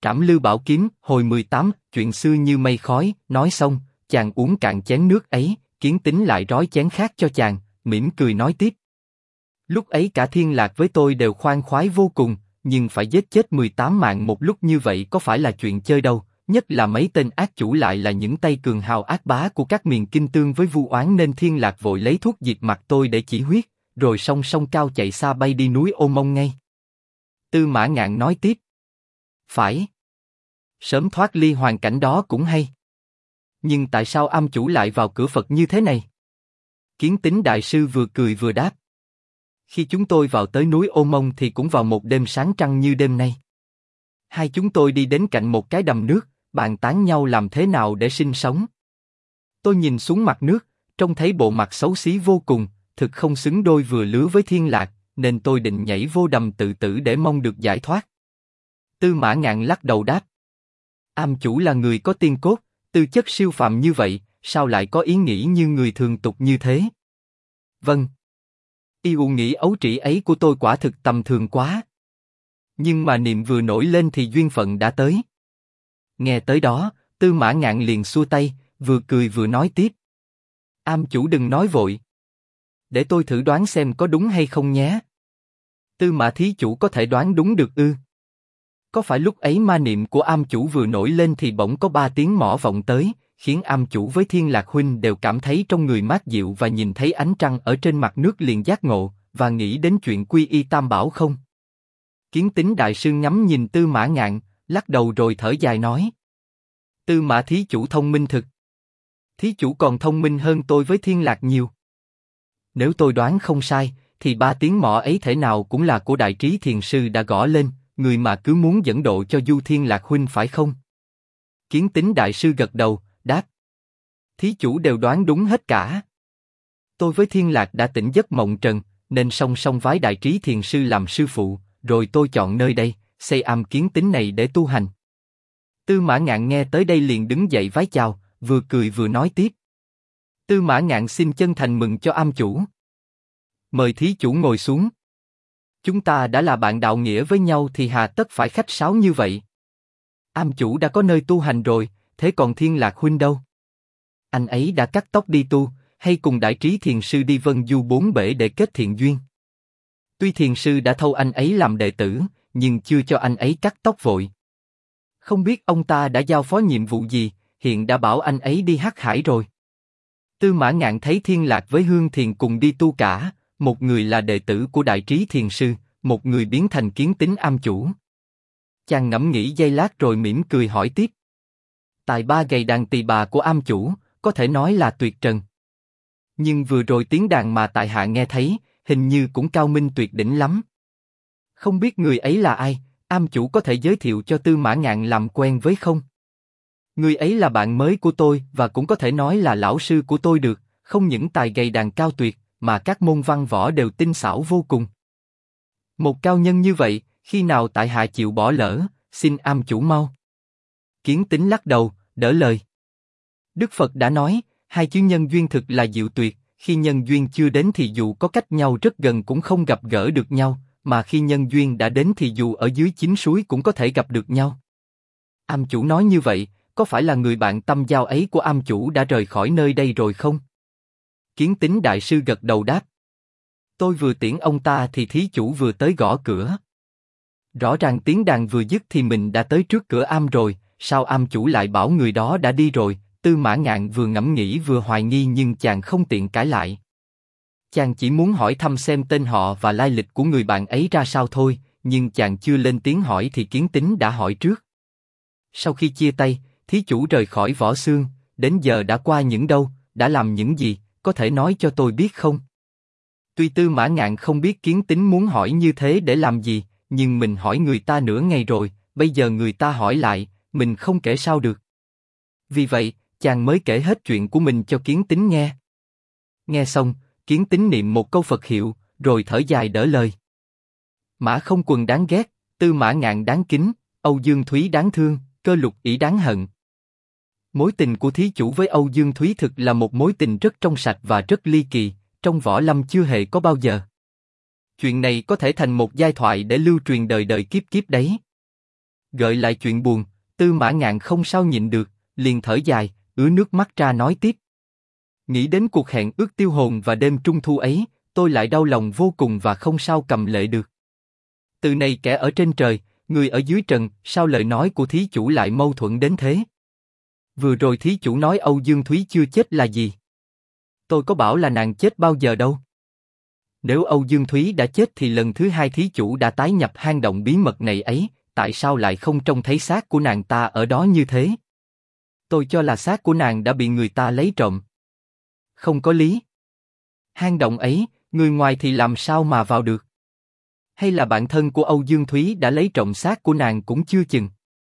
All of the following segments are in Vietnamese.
Trảm Lưu Bảo Kiếm, hồi 18, chuyện xưa như mây khói. Nói xong, chàng uống cạn chén nước ấy, Kiến Tính lại rói chén khác cho chàng, mỉm cười nói tiếp. Lúc ấy cả Thiên Lạc với tôi đều khoan khoái vô cùng, nhưng phải giết chết 18 mạng một lúc như vậy có phải là chuyện chơi đâu, nhất là mấy tên ác chủ lại là những tay cường hào ác bá của các miền Kinh Tương với Vu Oán, nên Thiên Lạc vội lấy thuốc diệt mặt tôi để chỉ huyết, rồi song song cao chạy xa bay đi núi Ô Mông ngay. Tư Mã Ngạn nói tiếp. Phải. Sớm thoát ly hoàn cảnh đó cũng hay. Nhưng tại sao am chủ lại vào cửa Phật như thế này? Kiến Tính đại sư vừa cười vừa đáp. Khi chúng tôi vào tới núi Ô Mông thì cũng vào một đêm sáng trăng như đêm nay. Hai chúng tôi đi đến cạnh một cái đầm nước, bàn tán nhau làm thế nào để sinh sống. Tôi nhìn xuống mặt nước, trông thấy bộ mặt xấu xí vô cùng, thực không xứng đôi vừa lứa với Thiên Lạc, nên tôi định nhảy vô đầm tự tử để mong được giải thoát. Tư Mã Ngạn lắc đầu đáp. Am chủ là người có tiên cốt, tư chất siêu phàm như vậy, sao lại có ý nghĩ như người thường tục như thế? Vâng. Yêu nghĩ ấu trĩ ấy của tôi quả thực tầm thường quá. Nhưng mà niệm vừa nổi lên thì duyên phận đã tới. Nghe tới đó, Tư Mã Ngạn liền xua tay, vừa cười vừa nói tiếp. Am chủ đừng nói vội. Để tôi thử đoán xem có đúng hay không nhé. Tư Mã thí chủ có thể đoán đúng được ư? Có phải lúc ấy ma niệm của am chủ vừa nổi lên thì bỗng có 3 tiếng mõ vọng tới, khiến am chủ với Thiên Lạc huynh đều cảm thấy trong người mát dịu và nhìn thấy ánh trăng ở trên mặt nước liền giác ngộ, và nghĩ đến chuyện quy y Tam Bảo không? Kiến Tính đại sư ngắm nhìn Tư Mã Ngạn, lắc đầu rồi thở dài nói. Tư Mã thí chủ thông minh thực. Thí chủ còn thông minh hơn tôi với Thiên Lạc nhiều. Nếu tôi đoán không sai, thì 3 tiếng mõ ấy thể nào cũng là của Đại Trí Thiền sư đã gõ lên, người mà cứ muốn dẫn độ cho Du Thiên Lạc huynh phải không? Kiến Tính đại sư gật đầu, đáp. Thí chủ đều đoán đúng hết cả. Tôi với Thiên Lạc đã tỉnh giấc mộng trần, nên song song vái Đại Trí Thiền sư làm sư phụ, rồi tôi chọn nơi đây, xây am Kiến Tính này để tu hành. Tư Mã Ngạn nghe tới đây liền đứng dậy vái chào, vừa cười vừa nói tiếp. Tư Mã Ngạn xin chân thành mừng cho am chủ. Mời thí chủ ngồi xuống. Chúng ta đã là bạn đạo nghĩa với nhau thì hà tất phải khách sáo như vậy. Am chủ đã có nơi tu hành rồi, thế còn Thiên Lạc huynh đâu? Anh ấy đã cắt tóc đi tu, hay cùng Đại Trí Thiền sư đi vân du 4 bể để kết thiện duyên? Tuy thiền sư đã thâu anh ấy làm đệ tử, nhưng chưa cho anh ấy cắt tóc vội. Không biết ông ta đã giao phó nhiệm vụ gì, hiện đã bảo anh ấy đi Hắc Hải rồi. Tư Mã Ngạn thấy Thiên Lạc với Hương Thiền cùng đi tu cả, một người là đệ tử của Đại Trí Thiền sư, một người biến thành Kiến Tính am chủ. Chàng ngẫm nghĩ giây lát rồi mỉm cười hỏi tiếp. Tài ba gầy đàn tỳ bà của am chủ, có thể nói là tuyệt trần. Nhưng vừa rồi tiếng đàn mà tại hạ nghe thấy, hình như cũng cao minh tuyệt đỉnh lắm. Không biết người ấy là ai, am chủ có thể giới thiệu cho Tư Mã Ngạn làm quen với không? Người ấy là bạn mới của tôi và cũng có thể nói là lão sư của tôi được, không những tài gầy đàn cao tuyệt, mà các môn văn võ đều tinh xảo vô cùng. Một cao nhân như vậy, khi nào tại hạ chịu bỏ lỡ, xin am chủ mau. Kiến Tính lắc đầu, đỡ lời. Đức Phật đã nói, hai chữ nhân duyên thực là diệu tuyệt, khi nhân duyên chưa đến thì dù có cách nhau rất gần cũng không gặp gỡ được nhau, mà khi nhân duyên đã đến thì dù ở dưới chín suối cũng có thể gặp được nhau. Am chủ nói như vậy, có phải là người bạn tâm giao ấy của am chủ đã rời khỏi nơi đây rồi không? Kiến Tính đại sư gật đầu đáp. Tôi vừa tiễn ông ta thì thí chủ vừa tới gõ cửa. Rõ ràng tiếng đàn vừa dứt thì mình đã tới trước cửa am rồi, sao am chủ lại bảo người đó đã đi rồi? Tư Mã Ngạn vừa ngẫm nghĩ vừa hoài nghi nhưng chàng không tiện cãi lại. Chàng chỉ muốn hỏi thăm xem tên họ và lai lịch của người bạn ấy ra sao thôi, nhưng chàng chưa lên tiếng hỏi thì Kiến Tính đã hỏi trước. Sau khi chia tay, thí chủ rời khỏi Võ Xương, đến giờ đã qua những đâu, đã làm những gì, có thể nói cho tôi biết không? Tuy Tư Mã Ngạn không biết Kiến Tính muốn hỏi như thế để làm gì, nhưng mình hỏi người ta nửa ngày rồi, bây giờ người ta hỏi lại, mình không kể sao được. Vì vậy, chàng mới kể hết chuyện của mình cho Kiến Tính nghe. Nghe xong, Kiến Tính niệm một câu Phật hiệu, rồi thở dài đỡ lời. Mã Không Quần đáng ghét, Tư Mã Ngạn đáng kính, Âu Dương Thúy đáng thương, Cơ Lục ỷ đáng hận. Mối tình của thí chủ với Âu Dương Thúy thực là một mối tình rất trong sạch và rất ly kỳ, trong võ lâm chưa hề có bao giờ. Chuyện này có thể thành một giai thoại để lưu truyền đời đời kiếp kiếp đấy. Gợi lại chuyện buồn, Tư Mã Ngạn không sao nhịn được, liền thở dài, ứa nước mắt ra nói tiếp. Nghĩ đến cuộc hẹn ước tiêu hồn và đêm trung thu ấy, tôi lại đau lòng vô cùng và không sao cầm lệ được. Từ này kẻ ở trên trời, người ở dưới trần, sao lời nói của thí chủ lại mâu thuẫn đến thế? Vừa rồi thí chủ nói Âu Dương Thúy chưa chết là gì? Tôi có bảo là nàng chết bao giờ đâu. Nếu Âu Dương Thúy đã chết thì lần thứ hai thí chủ đã tái nhập hang động bí mật này ấy, tại sao lại không trông thấy xác của nàng ta ở đó như thế? Tôi cho là xác của nàng đã bị người ta lấy trộm. Không có lý. Hang động ấy, người ngoài thì làm sao mà vào được? Hay là bạn thân của Âu Dương Thúy đã lấy trộm xác của nàng cũng chưa chừng.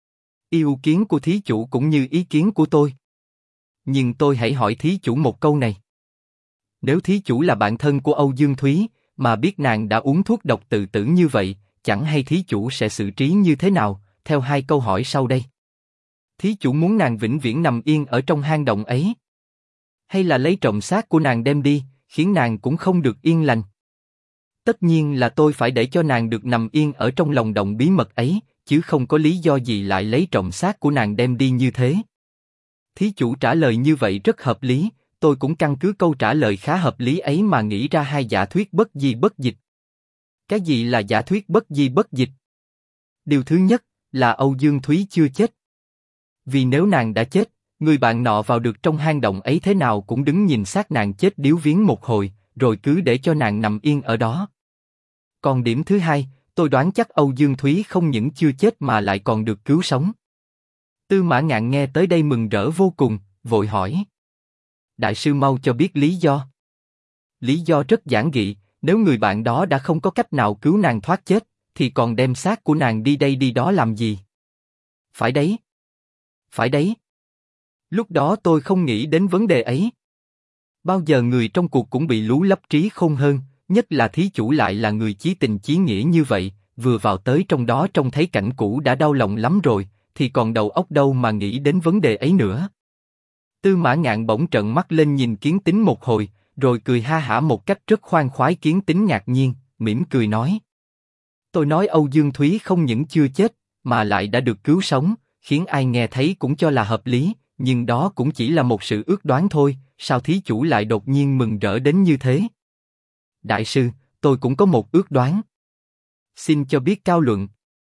Ý kiến của thí chủ cũng như ý kiến của tôi. Nhưng tôi hãy hỏi thí chủ một câu này. Nếu thí chủ là bạn thân của Âu Dương Thúy, mà biết nàng đã uống thuốc độc tự tử như vậy, chẳng hay thí chủ sẽ xử trí như thế nào, theo hai câu hỏi sau đây. Thí chủ muốn nàng vĩnh viễn nằm yên ở trong hang động ấy? Hay là lấy trộm xác của nàng đem đi, khiến nàng cũng không được yên lành? Tất nhiên là tôi phải để cho nàng được nằm yên ở trong lòng động bí mật ấy, chứ không có lý do gì lại lấy trộm xác của nàng đem đi như thế. Thí chủ trả lời như vậy rất hợp lý, tôi cũng căn cứ câu trả lời khá hợp lý ấy mà nghĩ ra hai giả thuyết bất di bất dịch. Cái gì là giả thuyết bất di bất dịch? Điều thứ nhất là Âu Dương Thúy chưa chết. Vì nếu nàng đã chết, người bạn nọ vào được trong hang động ấy thế nào cũng đứng nhìn xác nàng chết điếu viếng một hồi, rồi cứ để cho nàng nằm yên ở đó. Còn điểm thứ hai, tôi đoán chắc Âu Dương Thúy không những chưa chết mà lại còn được cứu sống. Tư Mã Ngạn nghe tới đây mừng rỡ vô cùng, vội hỏi. Đại sư mau cho biết lý do. Lý do rất giản dị, nếu người bạn đó đã không có cách nào cứu nàng thoát chết, thì còn đem xác của nàng đi đây đi đó làm gì? Phải đấy. Phải đấy. Lúc đó tôi không nghĩ đến vấn đề ấy. Bao giờ người trong cuộc cũng bị lú lấp trí khôn hơn, nhất là thí chủ lại là người chí tình chí nghĩa như vậy, vừa vào tới trong đó trông thấy cảnh cũ đã đau lòng lắm rồi, thì còn đầu óc đâu mà nghĩ đến vấn đề ấy nữa. Tư Mã Ngạn bỗng trợn mắt lên nhìn Kiến Tính một hồi, rồi cười ha hả một cách rất khoan khoái. Kiến Tính ngạc nhiên, mỉm cười nói. Tôi nói Âu Dương Thúy không những chưa chết, mà lại đã được cứu sống, khiến ai nghe thấy cũng cho là hợp lý, nhưng đó cũng chỉ là một sự ước đoán thôi, sao thí chủ lại đột nhiên mừng rỡ đến như thế? Đại sư, tôi cũng có một ước đoán. Xin cho biết cao luận.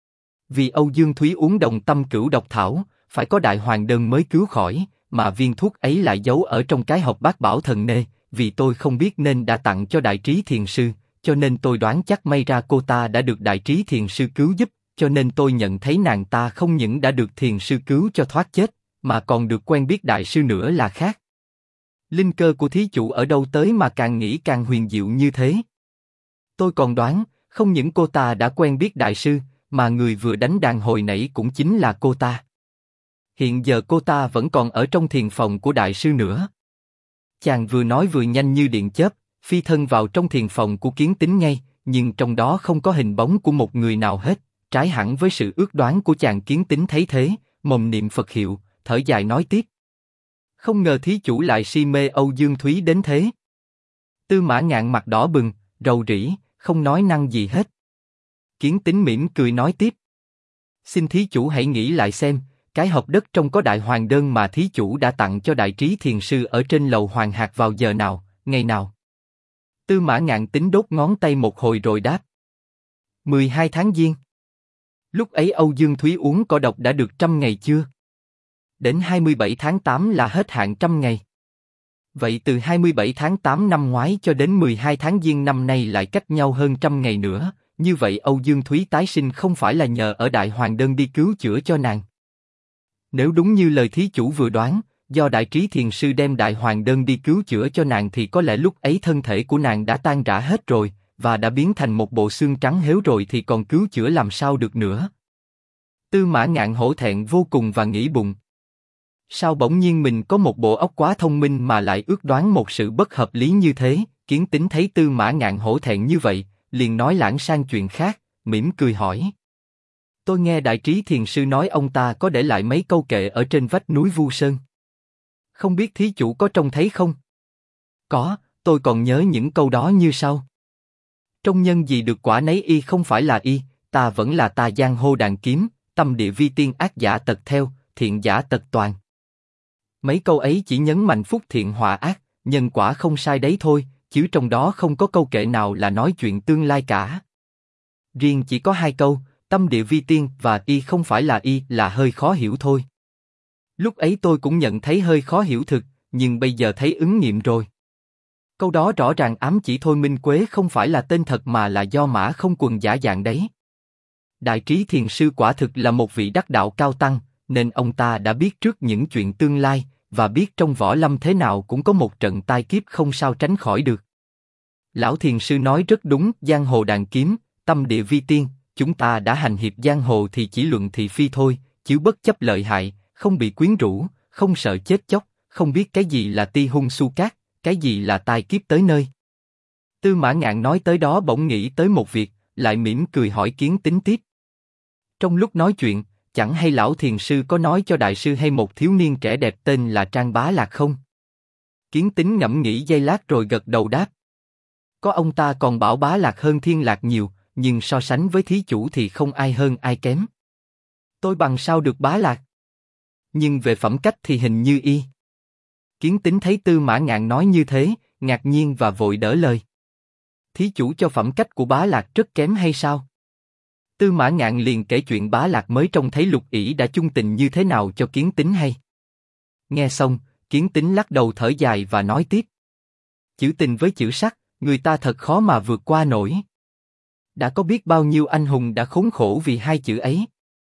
Vì Âu Dương Thúy uống đồng tâm cửu độc thảo, phải có đại hoàng đơn mới cứu khỏi, mà viên thuốc ấy lại giấu ở trong cái hộp bát bảo thần nê, vì tôi không biết nên đã tặng cho Đại Trí Thiền Sư, cho nên tôi đoán chắc may ra cô ta đã được Đại Trí Thiền Sư cứu giúp, cho nên tôi nhận thấy nàng ta không những đã được Thiền Sư cứu cho thoát chết, mà còn được quen biết Đại Sư nữa là khác. Linh cơ của thí chủ ở đâu tới mà càng nghĩ càng huyền diệu như thế? Tôi còn đoán, không những cô ta đã quen biết Đại Sư, mà người vừa đánh đàn hồi nãy cũng chính là cô ta. Hiện giờ cô ta vẫn còn ở trong thiền phòng của Đại Sư nữa. Chàng vừa nói vừa nhanh như điện chớp, phi thân vào trong thiền phòng của Kiến Tính ngay, nhưng trong đó không có hình bóng của một người nào hết, trái hẳn với sự ước đoán của chàng. Kiến Tính thấy thế, mồm niệm Phật hiệu, thở dài nói tiếp. Không ngờ thí chủ lại si mê Âu Dương Thúy đến thế. Tư Mã Ngạn mặt đỏ bừng, rầu rĩ, không nói năng gì hết. Kiến Tính mỉm cười nói tiếp. Xin thí chủ hãy nghĩ lại xem, cái hộp đất trong có đại hoàng đơn mà thí chủ đã tặng cho Đại Trí Thiền Sư ở trên lầu Hoàng Hạc vào giờ nào, ngày nào? Tư Mã Ngạn tính đốt ngón tay một hồi rồi đáp. 12 tháng Giêng. Lúc ấy Âu Dương Thúy uống cỏ độc đã được 100 ngày chưa? Đến 27 tháng 8 là hết hạn 100 ngày. Vậy từ 27 tháng 8 năm ngoái cho đến 12 tháng Giêng năm nay lại cách nhau hơn 100 ngày nữa, như vậy Âu Dương Thúy tái sinh không phải là nhờ ở Đại Hoàng Đơn đi cứu chữa cho nàng. Nếu đúng như lời thí chủ vừa đoán, do Đại Trí Thiền Sư đem Đại Hoàng Đơn đi cứu chữa cho nàng thì có lẽ lúc ấy thân thể của nàng đã tan rã hết rồi, và đã biến thành một bộ xương trắng héo rồi thì còn cứu chữa làm sao được nữa. Tư Mã Ngạn hổ thẹn vô cùng và nghĩ bụng. Sao bỗng nhiên mình có một bộ óc quá thông minh mà lại ước đoán một sự bất hợp lý như thế? Kiến Tính thấy Tư Mã Ngạn hổ thẹn như vậy, liền nói lãng sang chuyện khác, mỉm cười hỏi. Tôi nghe Đại Trí Thiền Sư nói ông ta có để lại mấy câu kệ ở trên vách núi Vu Sơn. Không biết thí chủ có trông thấy không? Có, tôi còn nhớ những câu đó như sau. Trong nhân gì được quả nấy y không phải là y, ta vẫn là ta giang hồ đàn kiếm, tâm địa vi tiên ác giả tật theo, thiện giả tật toàn. Mấy câu ấy chỉ nhấn mạnh phúc thiện họa ác, nhân quả không sai đấy thôi, chứ trong đó không có câu kệ nào là nói chuyện tương lai cả. Riêng chỉ có 2 câu, tâm địa vi tiên và y không phải là y là hơi khó hiểu thôi. Lúc ấy tôi cũng nhận thấy hơi khó hiểu thực, nhưng bây giờ thấy ứng nghiệm rồi. Câu đó rõ ràng ám chỉ Thôi Minh Quế không phải là tên thật mà là do Mã Không Quần giả dạng đấy. Đại Trí Thiền Sư quả thực là một vị đắc đạo cao tăng, nên ông ta đã biết trước những chuyện tương lai, và biết trong võ lâm thế nào cũng có một trận tai kiếp không sao tránh khỏi được. Lão Thiền Sư nói rất đúng, giang hồ đàn kiếm, tâm địa vi tiên, chúng ta đã hành hiệp giang hồ thì chỉ luận thị phi thôi, chứ bất chấp lợi hại, không bị quyến rũ, không sợ chết chóc, không biết cái gì là ti hung su cát, cái gì là tai kiếp tới nơi. Tư Mã Ngạn nói tới đó bỗng nghĩ tới một việc, lại mỉm cười hỏi Kiến Tính tiếp. Trong lúc nói chuyện, chẳng hay lão thiền sư có nói cho đại sư hay một thiếu niên trẻ đẹp tên là Trang Bá Lạc không? Kiến Tính ngẫm nghĩ giây lát rồi gật đầu đáp. Có, ông ta còn bảo Bá Lạc hơn Thiên Lạc nhiều, nhưng so sánh với thí chủ thì không ai hơn ai kém. Tôi bằng sao được Bá Lạc? Nhưng về phẩm cách thì hình như y. Kiến Tính thấy Tư Mã Ngạn nói như thế, ngạc nhiên và vội đỡ lời. Thí chủ cho phẩm cách của Bá Lạc rất kém hay sao? Tư Mã Ngạn liền kể chuyện Bá Lạc mới trông thấy Lục ỷ đã chung tình như thế nào cho Kiến Tính hay. Nghe xong, Kiến Tính lắc đầu thở dài và nói tiếp. Chữ tình với chữ sắc, người ta thật khó mà vượt qua nổi. Đã có biết bao nhiêu anh hùng đã khốn khổ vì 2 chữ ấy.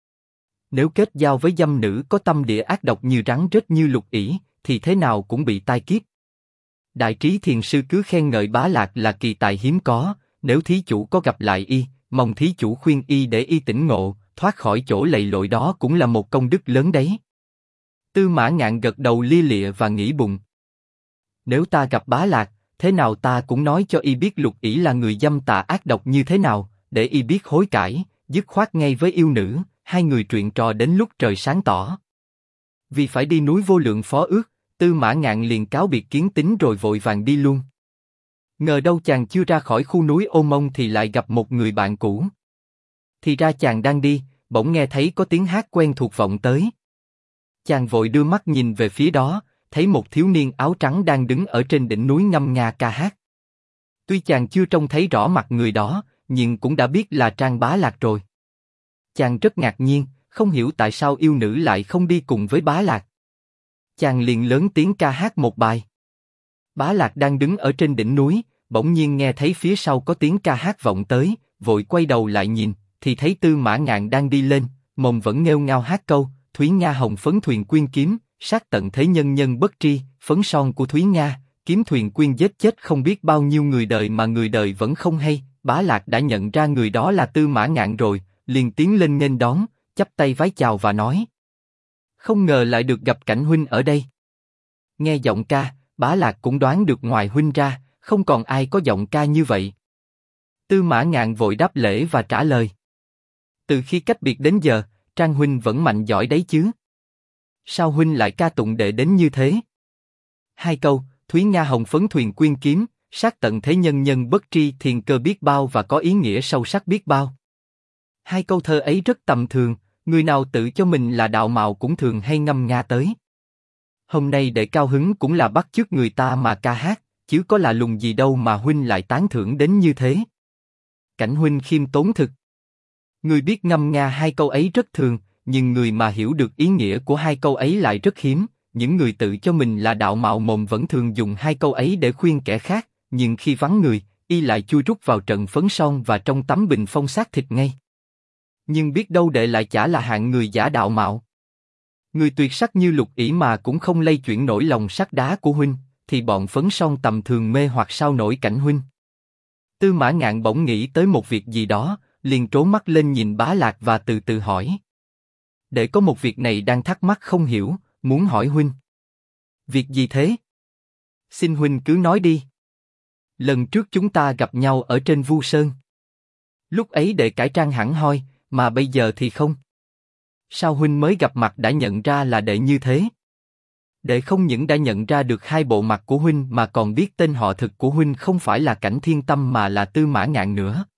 Nếu kết giao với dâm nữ có tâm địa ác độc như rắn rết như Lục ỷ, thì thế nào cũng bị tai kiếp. Đại Trí Thiền Sư cứ khen ngợi Bá Lạc là kỳ tài hiếm có, nếu thí chủ có gặp lại y, mong thí chủ khuyên y để y tỉnh ngộ, thoát khỏi chỗ lầy lội đó cũng là một công đức lớn đấy. Tư Mã Ngạn gật đầu lia lịa và nghĩ bụng. Nếu ta gặp Bá Lạc, thế nào ta cũng nói cho y biết Lục ỷ là người dâm tà ác độc như thế nào, để y biết hối cải, dứt khoát ngay với yêu nữ, 2 người chuyện trò đến lúc trời sáng tỏ. Vì phải đi núi Vô Lượng phó ước, Tư Mã Ngạn liền cáo biệt Kiến Tính rồi vội vàng đi luôn. Ngờ đâu chàng chưa ra khỏi khu núi Ô Mông thì lại gặp một người bạn cũ. Thì ra chàng đang đi, bỗng nghe thấy có tiếng hát quen thuộc vọng tới. Chàng vội đưa mắt nhìn về phía đó, thấy một thiếu niên áo trắng đang đứng ở trên đỉnh núi ngâm nga ca hát. Tuy chàng chưa trông thấy rõ mặt người đó, nhưng cũng đã biết là Trang Bá Lạc rồi. Chàng rất ngạc nhiên, không hiểu tại sao yêu nữ lại không đi cùng với Bá Lạc. Chàng liền lớn tiếng ca hát một bài. Bá Lạc đang đứng ở trên đỉnh núi, bỗng nhiên nghe thấy phía sau có tiếng ca hát vọng tới, vội quay đầu lại nhìn, thì thấy Tư Mã Ngạn đang đi lên, mồm vẫn nghêu ngao hát câu, Thúy Nga hồng phấn thuyền quyên kiếm, sát tận thế nhân nhân bất tri, phấn son của Thúy Nga, kiếm thuyền quyên giết chết không biết bao nhiêu người đời mà người đời vẫn không hay. Bá Lạc đã nhận ra người đó là Tư Mã Ngạn rồi, liền tiến lên nghênh đón, chắp tay vái chào và nói. Không ngờ lại được gặp Cảnh huynh ở đây. Nghe giọng ca, Bá Lạc cũng đoán được ngoài huynh ra, không còn ai có giọng ca như vậy. Tư Mã Ngạn vội đáp lễ và trả lời. Từ khi cách biệt đến giờ, Trang huynh vẫn mạnh giỏi đấy chứ. Sao huynh lại ca tụng đệ đến như thế? 2 câu, Thúy Nga hồng phấn thuyền quyên kiếm, sát tận thế nhân nhân bất tri thiền cơ biết bao và có ý nghĩa sâu sắc biết bao. 2 câu thơ ấy rất tầm thường, người nào tự cho mình là đạo mạo cũng thường hay ngâm nga tới. Hôm nay đệ cao hứng cũng là bắt chước người ta mà ca hát, chứ có lạ lùng gì đâu mà huynh lại tán thưởng đến như thế. Cảnh huynh khiêm tốn thực. Người biết ngâm nga 2 câu ấy rất thường, nhưng người mà hiểu được ý nghĩa của 2 câu ấy lại rất hiếm. Những người tự cho mình là đạo mạo mồm vẫn thường dùng 2 câu ấy để khuyên kẻ khác, nhưng khi vắng người, y lại chui rút vào trận phấn son và trong tấm bình phong xác thịt ngay. Nhưng biết đâu đệ lại chả là hạng người giả đạo mạo. Người tuyệt sắc như Lục ỷ mà cũng không lay chuyển nổi lòng sắt đá của huynh, thì bọn phấn son tầm thường mê hoặc sao nổi Cảnh huynh. Tư Mã Ngạn bỗng nghĩ tới một việc gì đó, liền trố mắt lên nhìn Bá Lạc và từ từ hỏi. Đệ có một việc này đang thắc mắc không hiểu, muốn hỏi huynh. Việc gì thế? Xin huynh cứ nói đi. Lần trước chúng ta gặp nhau ở trên Vu Sơn. Lúc ấy đệ cải trang hẳn hoi, mà bây giờ thì không. Sao huynh mới gặp mặt đã nhận ra là đệ như thế? Đệ không những đã nhận ra được 2 bộ mặt của huynh mà còn biết tên họ thực của huynh không phải là Cảnh Thiên Tâm mà là Tư Mã Ngạn nữa.